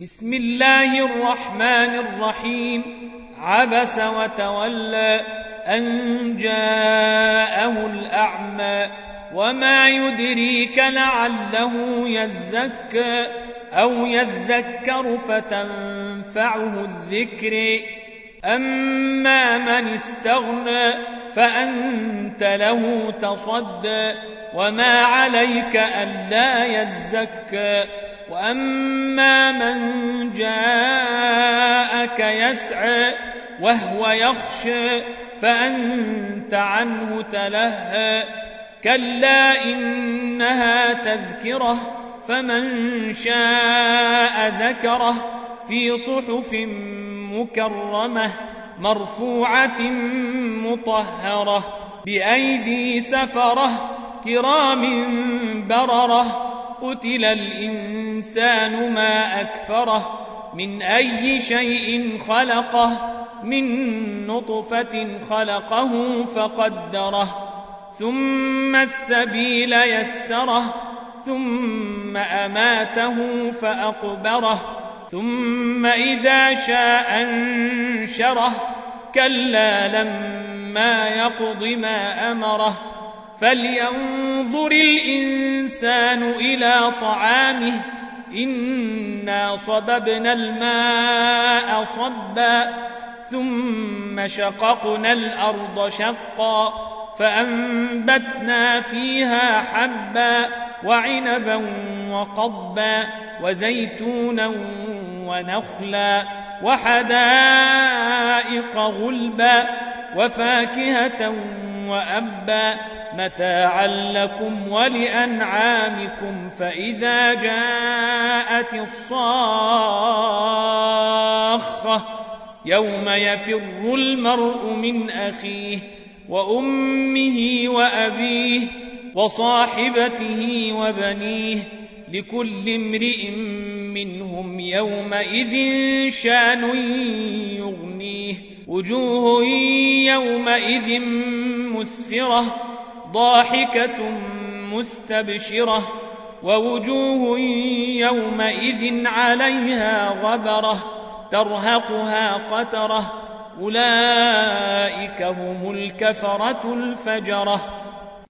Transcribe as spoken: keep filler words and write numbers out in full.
بسم الله الرحمن الرحيم. عبس وتولى أن جاءه الأعمى وما يدريك لعله يزكى أو يذكر فتنفعه الذكر. أما من استغنى فأنت له تصدى وما عليك ألا يزكى. وأما من جاءك يسعى وهو يخشى فأنت عنه تلهى. كلا إنها تذكرة فمن شاء ذكره في صحف مكرمة مرفوعة مطهرة بأيدي سفرة كرام بررة. قتل الإنسان ما أكفره من أي شيء خلقه من نطفة خلقه فقدره ثم السبيل يسره ثم أماته فأقبره ثم إذا شاء انشره. كلا لما يقض ما أمره. فلينظر الإنسان إلى طعامه إنا صببنا الماء صبا ثم شققنا الأرض شقا فأنبتنا فيها حبا وعنبا وقضبا وزيتونا ونخلا وحدائق غلبا وفاكهة وأبا متاعا لكم ولأنعامكم. فإذا جاءت الصاخة يوم يفر المرء من أخيه وأمه وأبيه وصاحبته وبنيه لكل امرئ منهم يومئذ شان يغنيه. وجوه يومئذ مسفرة ضاحكة مستبشرة ووجوه يومئذ عليها غبرة ترهقها قترة. أولئك هم الكفرة الفجرة.